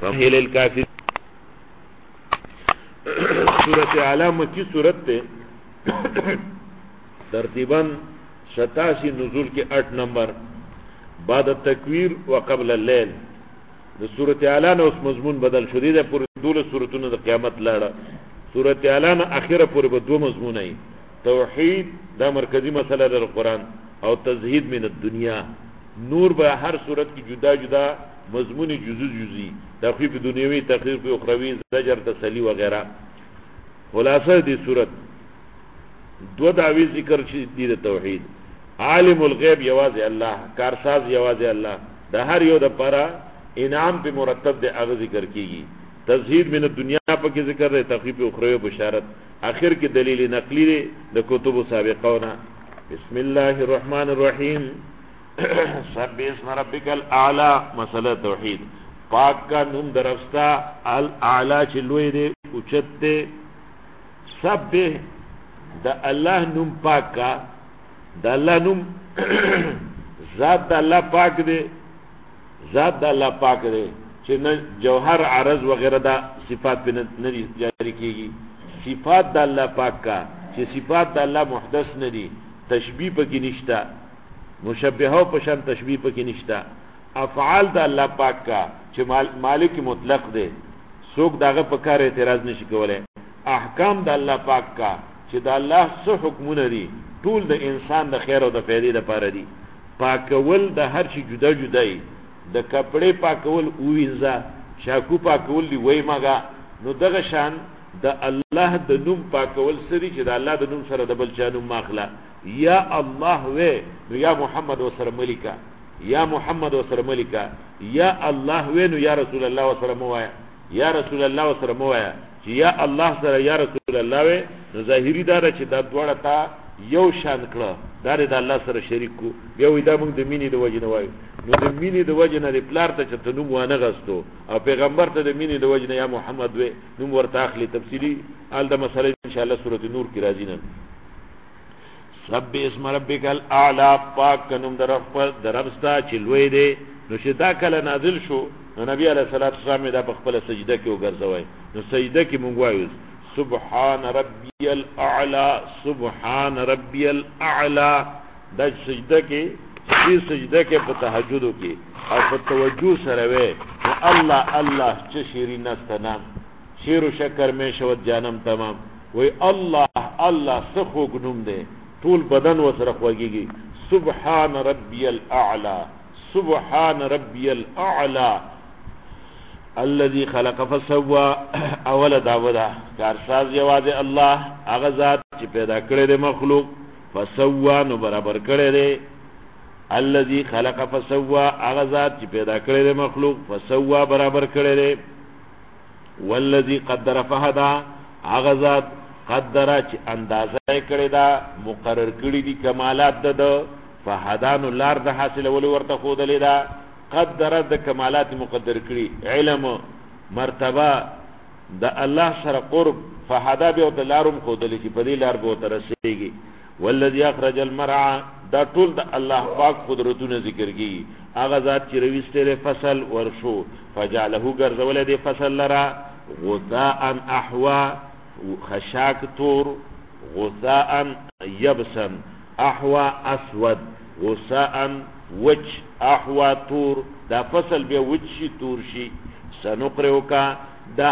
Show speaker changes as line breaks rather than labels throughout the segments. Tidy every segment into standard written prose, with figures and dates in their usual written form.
فقیل الکافر سورت اعلی مکی سورت تے ترتیباً 87 نزول کے 8 نمبر بعد التکویر و قبل اللیل. د سورت اعلی نه اوس مضمون بدل شو دی پورې دوله سورتونو د قیامت لاړه. سورت اعلی نه اخره پورې به دو مضمون ای توحید دا مرکزی مسله د قرآن او تزهید من الدنیا. نور به هر صورت کی جدا جدا مضمون جزئی تخفیف دنیوی تخفیف اخروی زجر تسلی وغیرہ. خلاصہ دی صورت دو دعوی ذکر دی د توحید. عالم الغیب یواز اللہ، کارساز یواز اللہ، دا ہر یو دا پارا انعام پہ مرتب دے اغا ذکر کی گی. تزہید من الدنیا پا کی ذکر دے تخفیف اخروی بشارت. آخر کی دلیل نقلی دے دا کتب سابقونا. بسم اللہ الرحمن الرحیم. سبح اسم ربک الاعلی مسئلہ توحید. پاک کا نوم درفستا الاعلی چلوئے دے اچت دے. سبح دا اللہ نوم پاک کا، دا اللہ نوم ذات دا اللہ پاک دے، ذات دا اللہ پاک دے چھ جوہر عرض وغیرہ دا صفات پہ ندی جاری کی گی. صفات دا اللہ پاک کا چھ صفات دا اللہ محدث ندی، تشبیح پہ کی نشتا، مشبہو پشان تشبیح پہ کی نشتا. افعال دا اللہ پاک کا چھ مالک مطلق دے، سوک داغا پکار اعتراض نشکولے. احکام دا اللہ پاک کا چھ دا اللہ سو حکمون دی طول دا انسان دا خیر و دا فیدی دا پارا دی. پاکول دا ہر چی جدا جدائی، دا کپڑے پاکول اوینزا، شاکو پاکول دی وی مگا. نو دا شان دا اللہ دا نوم پاکول سری چی دا اللہ دا نوم سر دا بلچا نوم ماخلا. یا اللہ وے نو یا محمد و سر ملکا، یا محمد و سر ملکا. یا اللہ وے نو یا رسول اللہ و سر موایا، یا رسول اللہ و سر موایا. چی یا اللہ سر یا رسول اللہ وے نو ظاہری دارا چی دا دوڑا تا یو شان کړه دار د الله سره شریک کو. بیا وې دا موږ د مینې د وجه نه وایو. نو د مینې د وجه نه د پلار ته چې نوم وانه غستو او پیغمبر ته د مینې د وجه نه یا محمد وې نوم ورته اخلي. تفصیلی ال د مسله ان شاء الله سورۃ نور کی راځي نن. سبح اسم ربک الاعلی پاک کنم در ربستا چې لوی دی. نو چې دا کله نازل شو نو نبی علیہ الصلوۃ والسلام دا په خپل سجده کې وګرځوي. نو سجده کې مونږ وایو سبحان ربی الاعلی، سبحان ربی الاعلی. دا سجدہ کے اسی سجدہ کے پا تحجدو کی اور پا توجہ سروے اللہ اللہ چه شیرین است نام، شیر و شکر میں شود جانم تمام. وی اللہ اللہ سخوک نم دے طول بدن و سرخوگی گی. سبحان ربی الاعلی، سبحان ربی الاعلی الذي خلق فسوى. اول داودا کارساز یواز اللہ اغزاد چی پیدا کرے دے مخلوق، فسوى نو برابر کرے دے. الذي خلق فسوى اغزاد چی پیدا کرے دے مخلوق، فسوى برابر کرے دے. والذي قدر فهدا اغزاد قدر چی اندازہ کرے دا مقرر کری دی کمالات دا فهدا نو لار دا حاصل ولی ورطا خود لی دا. قدر دا کمالات مقدر کری، علم مرتبہ دا اللہ سر قرب فہدا بے ہوتا لارم خودلی چی پدی لار بے ہوتا رسے گی. والذی اخرج المرعا دا طول دا اللہ پاک قدرتون ذکر کی. آغا ذات چی رویستے لے فصل ورشو فجعلہو گرزولے دے فصل لرا غثاء احوا خشاک تور، غثاء یبسا احوا اسود، غثاء وچ احوا تور. دا فصل بے وچی تور شی. سنقرئو کا دا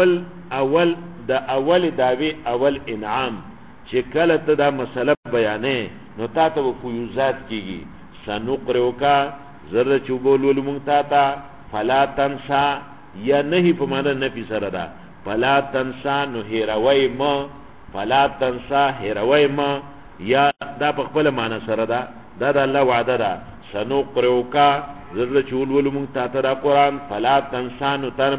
اول داوی اول انعام چکلت دا مسئلہ بیانے نو تا تا وہ فیوزات کی گی. سنقرئو کا ذرہ چوبول والمنگتا تا فلا تنسا یا نہیں پمانا نفی سردا. فلا تنسا نو ہیروئی ما، فلا تنسا ہیروئی ما یا دا پخبل مانا سردا. دا دا اللہ وعدہ دا. سنقرئو کا ذرہ چول والمنگتا تا دا قرآن فلا تنسا نو تان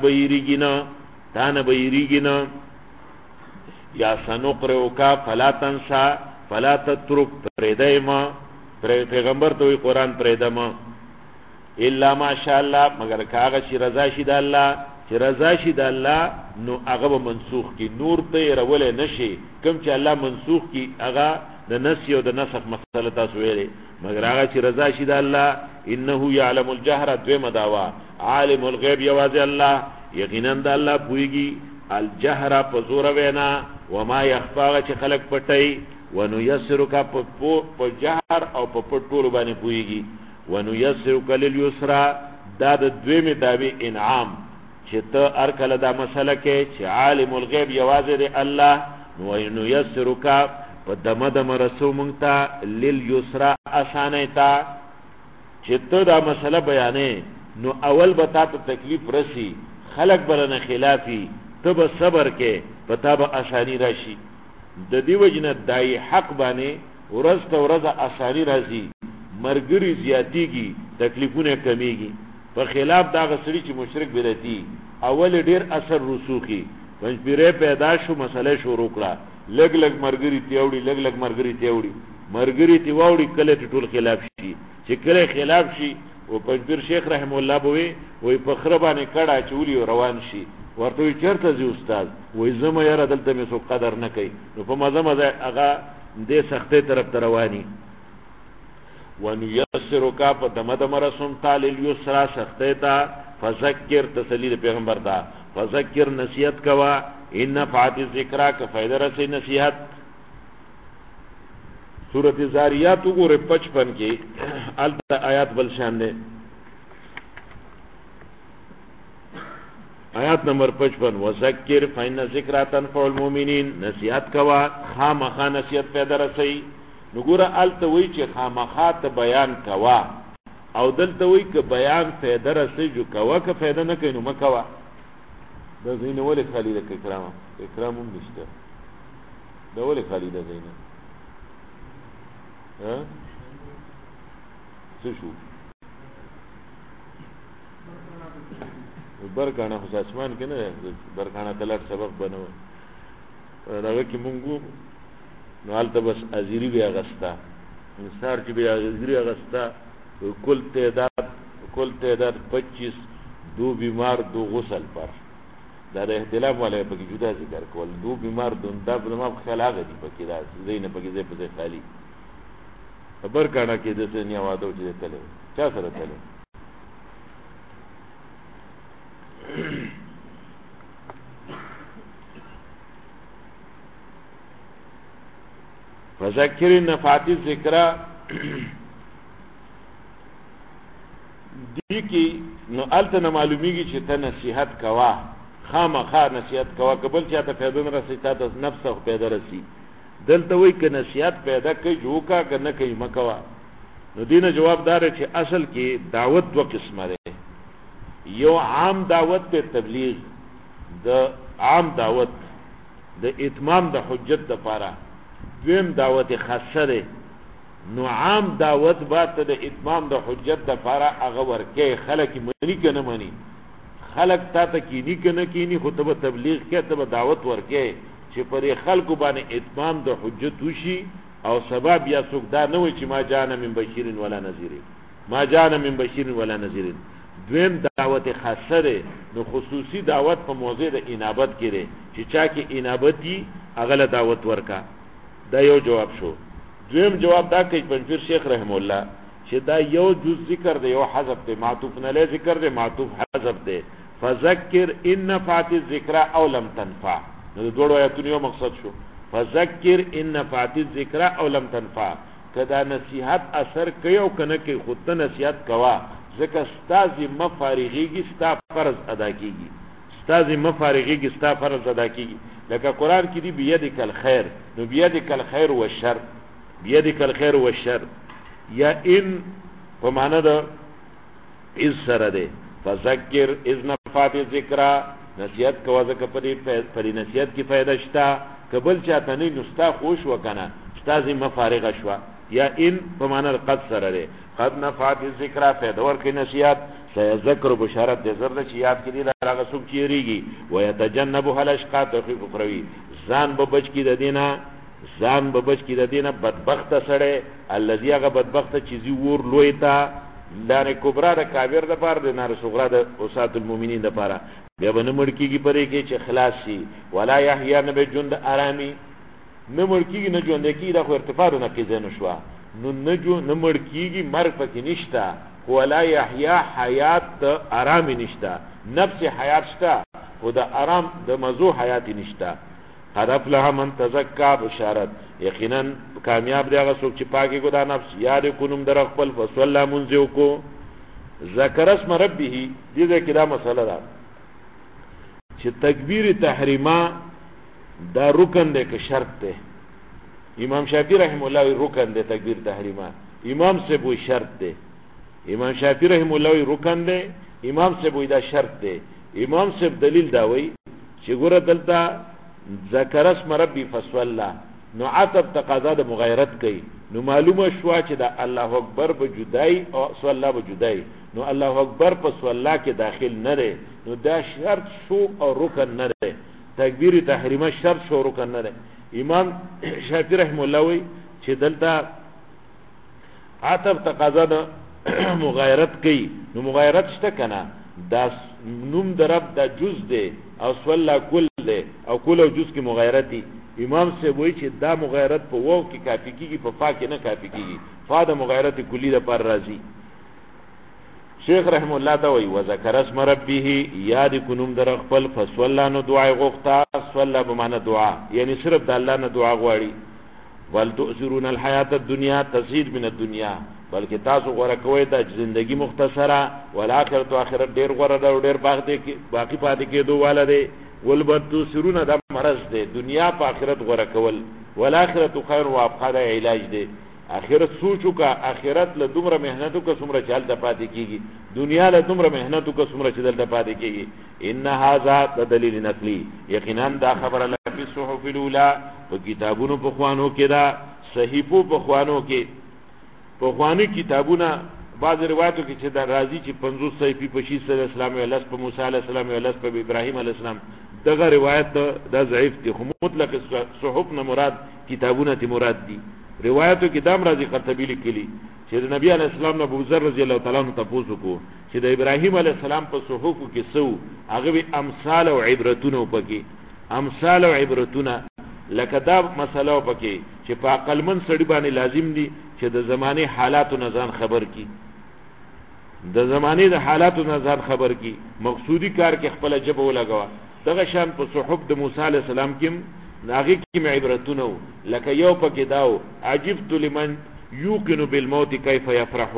بیری گینا یا سنقرئو کا فلا تنسا فلا تترک پریدائی ما. پیغمبر توی قرآن پریدہ ما الا ما شاء اللہ مگر کاغا چی رضا شید اللہ، چی رضا شید اللہ نو اغا منسوخ کی. نور تی رولے نشی کم چی اللہ منسوخ کی اغا دا نسی و دا نسخ مسئلتا سویرے مگر آغا چی رضا شید اللہ. انہو یعلم الجہر دوی مداوا عالم الغیب یواز اللہ یقینا د الله پویږي الجهر په زور وینا وما يخفى چې خلق پټي ونيسرک په جهر او په پټول باندې پویږي ونيسرک لليسرى دا د دویمه داوی انعام چې ته ارکل دا مسله کې چې عالم الغیب یوازې دی الله نو يسرک په دمدم رسو مونږ ته لليسرى اسانه تا چې ته دا مسله بیانې نو اول به تا ته تکلیف رسی خلق برنه خلافی ته به صبر کې پتا به اسانی راشي د دې وجنه دای حق باندې ورځ ته ورځ اسانی راځي مرګري زیاتیږي تکلیفونه کمیږي په خلاف دا غسړي چې مشرک بدعتي اول ډیر اثر رسوخي پنځ پیره پیدا شو مسله شروع کړه لګ لګ مرګري تیوړي لګ لګ مرګري تیوړي مرګري تیوړي کله ټول خلاف شي چې کله خلاف شي او پنځپیر شیخ رحم الله بوي وای په خربانه کړه چولی روان شي ورته چرته زی استاد وای زما یاره دلته مې سو قدر نه کوي نو په مزه مزه هغه دې سختې طرف ته رواني ونيسرک په دمدم رسوم تعالی اليسرا سختې تا فذکر تسلی پیغمبر دا فذکر نصیحت کوا ان نفعت الذکر کا فائدہ رسې نصیحت سورۃ زاریات وګوره 55 کې البته آیات بل شان ده آیات نمبر 55 وذکر فإن الذکر تنفع المؤمنین نصیحت کوا خامخا نصیحت پیدا رسې نګوره الته وی چې خامخا ته بیان کوا او دلته وی ک بیان پیدا رسې جو کوا ک پیدا نه کینو مکوا د زینه ولې خالد اکرام هم نشته دا ولې خالد زینه ها څه شو برکانه خو اسمان کې نه برکانه تلر سبب بنو راغه کې مونږ نو حالت بس ازيري بیا غستا نثار چې بیا ازيري غستا کل تعداد 25 دو بیمار دو غسل پر دا د احتلام والے پکې جدا ذکر کول دو بیمار دون دا بلما خیال هغه دی پکې دا زینه پکې زې په خالی خبر کاڼه کې د دنیا وادو چې تلو چا سره تلو فذکر نفعت الذکر دی کی نو الته معلومیږي چې ته نصیحت کوا خامخا نصیحت کوا قبل چې ته فائدہ رسې ته نفس خو پیدا رسی دلته وای ک نصیحت پیدا کوي جوکا کنه کوي مکوا نو دینه جوابدار چې اصل کې دعوت دو قسمه ده یو عام دعوت ته تبلیغ د عام دعوت د اتمام د حجت د پاره دویم دعوت خاصه ده نو عام دعوت با ته د اتمام د حجت د پاره هغه ورکه خلک منی کنه منی خلق تا ته کینی کنه کینی خطبه تبلیغ کې ته دعوت ورکه چې پر خلکو باندې اتمام د حجت وشي او سبب یا څوک دا نه وي چې ما جان من بشیر ولا نذیر ما جان من بشیر ولا نذیر دویم دعوت خاصه ده نو خصوصي دعوت په موضوع د انابت کې ده چې چا کې انابتي اغله دعوت ورکا دا یو جواب شو دویم جواب دا کوي پنځیر شیخ رحم الله چې دا یو جز ذکر ده یو حذف ده معطوف نه له ذکر ده معطوف حذف ده فذکر ان نفعت الذکر او لم تنفع نو دوړو آیاتونو یو مقصد شو فذکر ان نفعت الذکر او لم تنفع کدا نصیحت اثر کوي او کنه کې خود ته نصیحت کوا ځکه استاد مفارغيږي ستا فرض ادا کیږي استاد مفارغيږي ستا فرض ادا کیږي لکه قران کې دی بيدک الخير نو بيدک الخير والشر بيدک الخير والشر یا ان په معنا ده از سره ده فذکر اذ نفعت الذکر نصیحت کوا ځکه په نصیحت کې فائدہ شته قبل چاته نه نستا خوش وکنه استاد مفارغه شو یا ان په معنا قد سره ده قد نفعت الذکر فائدہ ورکې نصیحت سيذكر بشارت دې زرد چې یاد کړي راغه سوق چیریږي ويتجنبها الاشقاء توفیق اخروی ځان به بچ کی د دینه ځان به بچ کی د دینه بدبخت سره الذي هغه بدبخت چې زی ور لوی تا لاره کبرا د کافر د پاره د نار صغرا د اوسات المؤمنین د پاره بیا به نه مړ کیږي پرې کې چې خلاص شي ولا يحيى نبي جند ارامي نه مړ کیږي نه ژوند کیږي د ارتفاع نه کې ځنه شو نو نه مړ کیږي مرګ پکې نشتا ولا یحیا حیات آرام نشتا، نفس حیات شتا و دا آرام دا مزو حیات نشتا. قد افلح من تزکا بشارت یقینا کامیاب دی هغه څوک چې پاکي کو دا نفس، یاد کوم در خپل فصلا منذو کو ذکر اسم ربه. دې کې دا مسله ده چې تکبیر تحریما دا رکن دی که شرط دی. امام شافعی رحم الله رکن دی تکبیر تحریما، امام سے وہ شرط دی. امام شافعی رحم الله رکن دی، امام سے وہ دا شرط دی. امام سے دلیل دا وی چې ګوره دلته ذکر اسم ربی فصلا نو عطب تقاضا د مغایرت کوي، نو معلومه شوا چې دا الله اکبر به جدای او صلا به جدای، نو الله اکبر په صلا کې داخل نه دی، نو دا شرط شو او رکن نه دی. تکبیر تحریمه شرط شو رکن نه دی. امام شافعی رحم الله وی چې دلته عطب تقاضا د مغایرت کوي، نو مغایرت شته کنه، دا نوم درب دا جز دی او صلا کل دی او کل او جز کی مغایرتی. امام سے وہی چې دا مغایرت په وو کې کافی کیږي، په فا کې نه کافی کیږي، فا د مغایرت کلی د پر راضی. شیخ رحم الله دا وی وذکر اسم ربه یاد کنوم در خپل فصلا نو دعای غوښتا، صلا به معنی دعا یعنی صرف د الله نه دعا غواړي. ول تؤثرون الحیات الدنیا تزهید من الدنیا، بلکې تاسو غوړه کوي د ژوندۍ مختصره، ولآخرت اخرت ډیر غوړه ده او ډیر باقی پاتې کېدو والا دی. ولبتو سرون دا مرض دی، دنیا په آخرت غوړه کول، ولآخرت خیر و ابقا دا علاج دی. آخرت سوچو کا آخرت له دومره مهنتو کا څومره چالت پاتې کیږي، دنیا له دومره مهنتو کا څومره چالت پاتې کیږي. ان هاذا دلیل نقلی، یقینا دا خبره لفی الصحف الاولى په کتابونو په خوانو کې، دا صحیفو په خوانو کې. په خواني کتابونه بعض روایتو کې چې دا راځي چې 50 صحیفې په شیخ صلی الله علیه وسلم او لس په موسی علیه السلام او لس په ابراهیم علیه السلام، دغه روایت دا ضعیف دي، خو مطلق صحف نه مراد کتابونه تی مراد دي. روایتو کې دام راځي قرطبی لیکلي چې د نبی علیه السلام نه ابو ذر رضی الله تعالی عنہ تاسو کو چې د ابراهیم علیه السلام په صحفو کې سو هغه به امثال او عبرتونه پکې، امثال او عبرتونه لکه دا مسله پکې چې په عقلمن سړي باندې لازم دي چې د زمانه حالاتو نه ځان خبر کی، د زمانه د حالاتو نه ځان خبر کی، مقصودی کار کې خپل جبه ولګوا. دغه شان په صحف د موسی علیه السلام کې ناغي کې عبرتونه لکه یو پکې داو عجبت لمن یوقن بالموت کیف یفرح.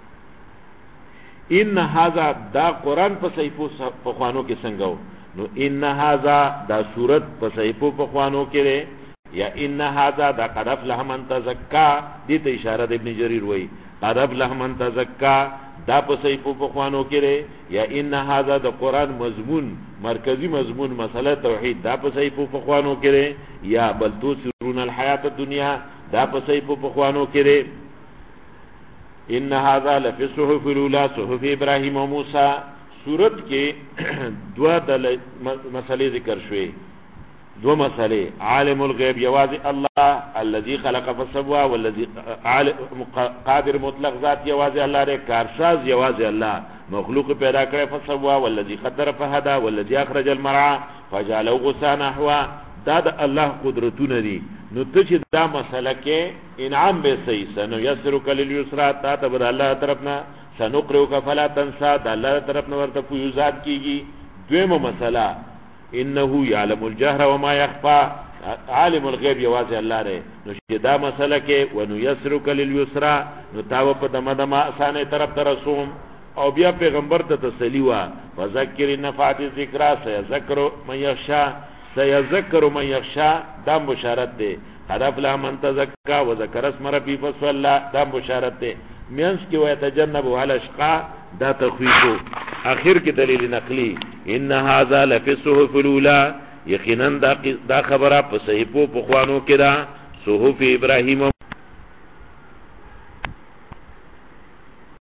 ان هذا دا قران په صحیفو په خوانو کې څنګه نو ان هذا دا صورت په صحیفو په خوانو کې یا ان هذا دا قد افلح من تزکا، دې ته اشاره د ابن جریر وای قد افلح من تزکا دا په صحیفو په خوانو کې، یا ان هذا د قران مضمون مرکزی مضمون مسله توحید دا په صحیفو په خوانو کې، یا بل تؤثرون الحیات الدنیا دا په صحیفو په خوانو کې. ان هذا لفی الصحف الاولى صحف ابراهیم و موسی. سورت کې دوا د مسلې ذکر شوي، دو مسئلے عالم الغیب یواز اللہ الذي خلق فسوا والذي قادر مطلق ذات یواز اللہ رے، کارساز یواز اللہ مخلوق پیدا کرے فسوا والذي قدر فهدى والذي اخرج المرعى فجعله غثاء نحوا. دا د الله قدرتونه دي. نو ته چې دا مسله کې انعام به صحیح سنو یسرک لليسرا، تا ته بر الله طرفنا سنقرئك فلا تنسى، دا الله طرفنا ورته فیوزات کیږي. دویمه مسله انه یعلم الجهر وما يخفى، عالم الغیب یواز الله رے. نو چې دا مسله کې ونیسرک لليسرا، نو تاو په دمدما اسانه طرف ترسوم. او بیا پیغمبر ته تسلی وا وذکر نفعت الذکر سيذكر من يخشى، سيذكر من يخشى دا بشارت ده. هدف لا من تزکا وذکر اسم ربی فصلى دا بشارت ده. مینس کی ويتجنب الاشقى دا تخویفو. آخر کی دلیل نقلی ان هذا لفی الصحف الاولى، یقینا دا خبره په صحیفو په خوانو کې دا صحف ابراهیم